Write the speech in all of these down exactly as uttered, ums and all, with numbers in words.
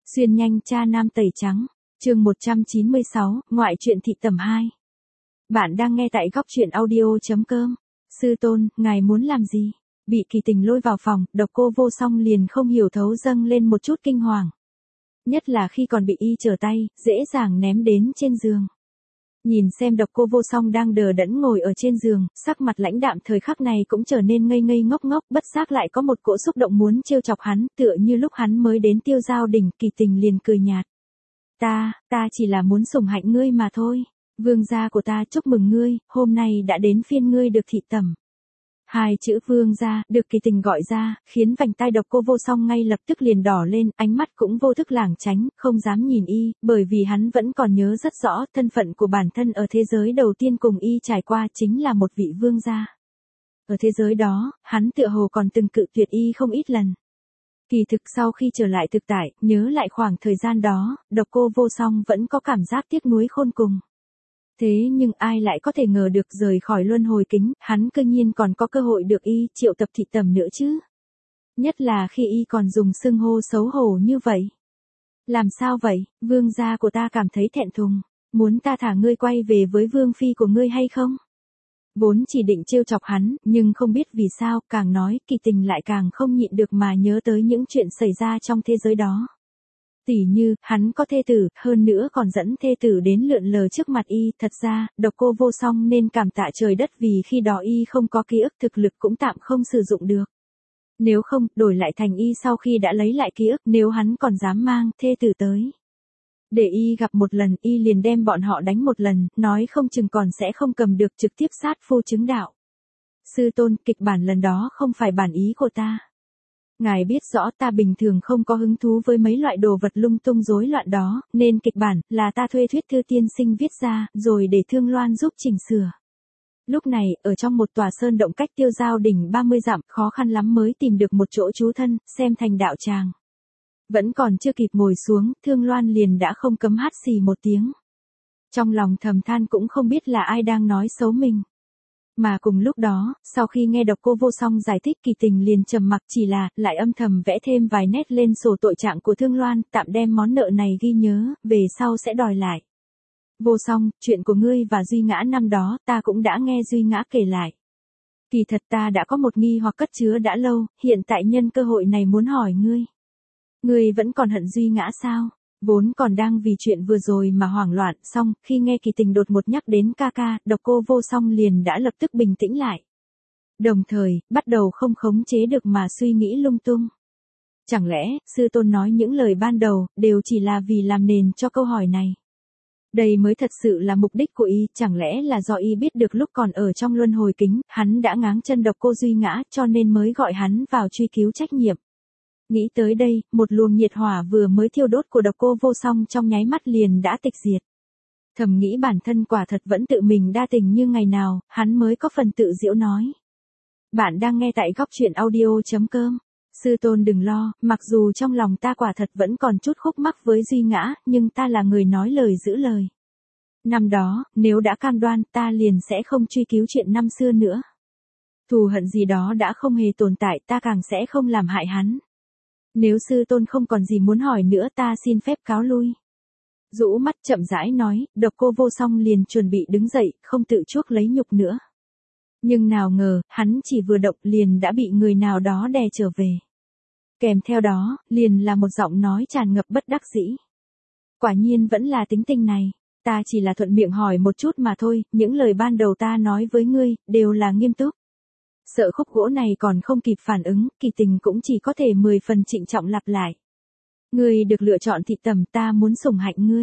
Xuyên nhanh cha nam tẩy trắng, chương một trăm chín mươi sáu, ngoại truyện thị tẩm hai. Bạn đang nghe tại góc truyện audio.com. Sư tôn, ngài muốn làm gì? Bị Kỳ Tình lôi vào phòng, Độc Cô Vô Song liền không hiểu thấu dâng lên một chút kinh hoàng. Nhất là khi còn bị y trở tay, dễ dàng ném đến trên giường. Nhìn xem Độc Cô Vô Song đang đờ đẫn ngồi ở trên giường, sắc mặt lãnh đạm thời khắc này cũng trở nên ngây ngây ngốc ngốc, bất giác lại có một cỗ xúc động muốn trêu chọc hắn, tựa như lúc hắn mới đến Tiêu Giao Đỉnh, Kỳ Tình liền cười nhạt. Ta, ta chỉ là muốn sủng hạnh ngươi mà thôi. Vương gia của ta chúc mừng ngươi, hôm nay đã đến phiên ngươi được thị tẩm. Hai chữ vương gia được Kỳ Tình gọi ra, khiến vành tai Độc Cô Vô Song ngay lập tức liền đỏ lên, ánh mắt cũng vô thức lảng tránh, không dám nhìn y, bởi vì hắn vẫn còn nhớ rất rõ thân phận của bản thân ở thế giới đầu tiên cùng y trải qua chính là một vị vương gia. Ở thế giới đó, hắn tựa hồ còn từng cự tuyệt y không ít lần. Kỳ thực sau khi trở lại thực tại, nhớ lại khoảng thời gian đó, Độc Cô Vô Song vẫn có cảm giác tiếc nuối khôn cùng. Thế nhưng ai lại có thể ngờ được rời khỏi luân hồi kính, hắn cư nhiên còn có cơ hội được y triệu tập thị tẩm nữa chứ. Nhất là khi y còn dùng xưng hô xấu hổ như vậy. Làm sao vậy, vương gia của ta cảm thấy thẹn thùng, muốn ta thả ngươi quay về với vương phi của ngươi hay không? Vốn chỉ định trêu chọc hắn, nhưng không biết vì sao, càng nói, Kỳ Tình lại càng không nhịn được mà nhớ tới những chuyện xảy ra trong thế giới đó. Tỉ như, hắn có thê tử, hơn nữa còn dẫn thê tử đến lượn lờ trước mặt y, thật ra, Độc Cô Vô Song nên cảm tạ trời đất vì khi đó y không có ký ức, thực lực cũng tạm không sử dụng được. Nếu không, đổi lại thành y sau khi đã lấy lại ký ức, nếu hắn còn dám mang thê tử tới. Để y gặp một lần, y liền đem bọn họ đánh một lần, nói không chừng còn sẽ không cầm được, trực tiếp sát phu chứng đạo. Sư tôn, kịch bản lần đó không phải bản ý của ta. Ngài biết rõ ta bình thường không có hứng thú với mấy loại đồ vật lung tung rối loạn đó, nên kịch bản là ta thuê Thuyết Thư tiên sinh viết ra, rồi để Thương Loan giúp chỉnh sửa. Lúc này, ở trong một tòa sơn động cách Tiêu Giao Đỉnh ba mươi dặm, khó khăn lắm mới tìm được một chỗ trú thân, xem thành đạo tràng. Vẫn còn chưa kịp ngồi xuống, Thương Loan liền đã không cấm hắt xì một tiếng. Trong lòng thầm than cũng không biết là ai đang nói xấu mình. Mà cùng lúc đó, sau khi nghe Độc Cô Vô Song giải thích, Kỳ Tình liền trầm mặc, chỉ là, lại âm thầm vẽ thêm vài nét lên sổ tội trạng của Thương Loan, tạm đem món nợ này ghi nhớ, về sau sẽ đòi lại. Vô Song, chuyện của ngươi và Duy Ngã năm đó, ta cũng đã nghe Duy Ngã kể lại. Kỳ thật ta đã có một nghi hoặc cất chứa đã lâu, hiện tại nhân cơ hội này muốn hỏi ngươi. Ngươi vẫn còn hận Duy Ngã sao? Vốn còn đang vì chuyện vừa rồi mà hoảng loạn, xong, khi nghe Kỳ Tình đột một nhắc đến ca ca, Độc Cô Vô Song liền đã lập tức bình tĩnh lại. Đồng thời, bắt đầu không khống chế được mà suy nghĩ lung tung. Chẳng lẽ, sư tôn nói những lời ban đầu, đều chỉ là vì làm nền cho câu hỏi này? Đây mới thật sự là mục đích của y, chẳng lẽ là do y biết được lúc còn ở trong luân hồi kính, hắn đã ngáng chân Độc Cô Duy Ngã, cho nên mới gọi hắn vào truy cứu trách nhiệm. Nghĩ tới đây, một luồng nhiệt hỏa vừa mới thiêu đốt của Độc Cô Vô Song trong nháy mắt liền đã tịch diệt. Thầm nghĩ bản thân quả thật vẫn tự mình đa tình như ngày nào, hắn mới có phần tự giễu nói. Bạn đang nghe tại góc truyện audio.com. Sư tôn đừng lo, mặc dù trong lòng ta quả thật vẫn còn chút khúc mắc với Duy Ngã, nhưng ta là người nói lời giữ lời. Năm đó, nếu đã cam đoan, ta liền sẽ không truy cứu chuyện năm xưa nữa. Thù hận gì đó đã không hề tồn tại, ta càng sẽ không làm hại hắn. Nếu sư tôn không còn gì muốn hỏi nữa, ta xin phép cáo lui. Rũ mắt chậm rãi nói, Độc Cô Vô Song liền chuẩn bị đứng dậy, không tự chuốc lấy nhục nữa. Nhưng nào ngờ, hắn chỉ vừa động liền đã bị người nào đó đè trở về. Kèm theo đó, liền là một giọng nói tràn ngập bất đắc dĩ. Quả nhiên vẫn là tính tình này, ta chỉ là thuận miệng hỏi một chút mà thôi, những lời ban đầu ta nói với ngươi, đều là nghiêm túc. Sợ khúc gỗ này còn không kịp phản ứng, Kỳ Tình cũng chỉ có thể mười phần trịnh trọng lặp lại. Ngươi được lựa chọn thị tẩm, ta muốn sủng hạnh ngươi.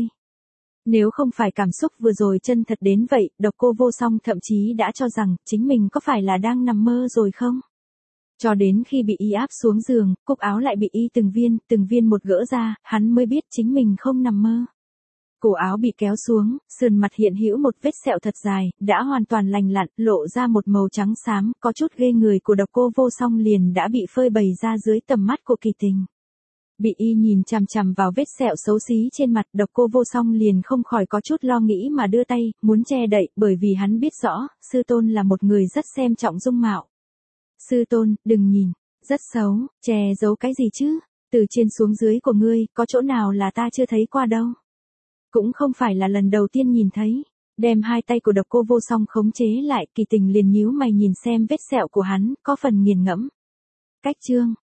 Nếu không phải cảm xúc vừa rồi chân thật đến vậy, Độc Cô Vô Song thậm chí đã cho rằng, chính mình có phải là đang nằm mơ rồi không? Cho đến khi bị y áp xuống giường, cúc áo lại bị y từng viên, từng viên một gỡ ra, hắn mới biết chính mình không nằm mơ. Cổ áo bị kéo xuống, sườn mặt hiện hữu một vết sẹo thật dài, đã hoàn toàn lành lặn, lộ ra một màu trắng xám, có chút ghê người của Độc Cô Vô Song liền đã bị phơi bày ra dưới tầm mắt của Kỳ Tình. Bị y nhìn chằm chằm vào vết sẹo xấu xí trên mặt, Độc Cô Vô Song liền không khỏi có chút lo nghĩ mà đưa tay, muốn che đậy, bởi vì hắn biết rõ, sư tôn là một người rất xem trọng dung mạo. Sư tôn, đừng nhìn, rất xấu, che giấu cái gì chứ? Từ trên xuống dưới của ngươi, có chỗ nào là ta chưa thấy qua đâu. Cũng không phải là lần đầu tiên nhìn thấy. Đem hai tay của Độc Cô Vô Song khống chế lại, Kỳ Tình liền nhíu mày nhìn xem vết sẹo của hắn, có phần nghiền ngẫm. Cách chương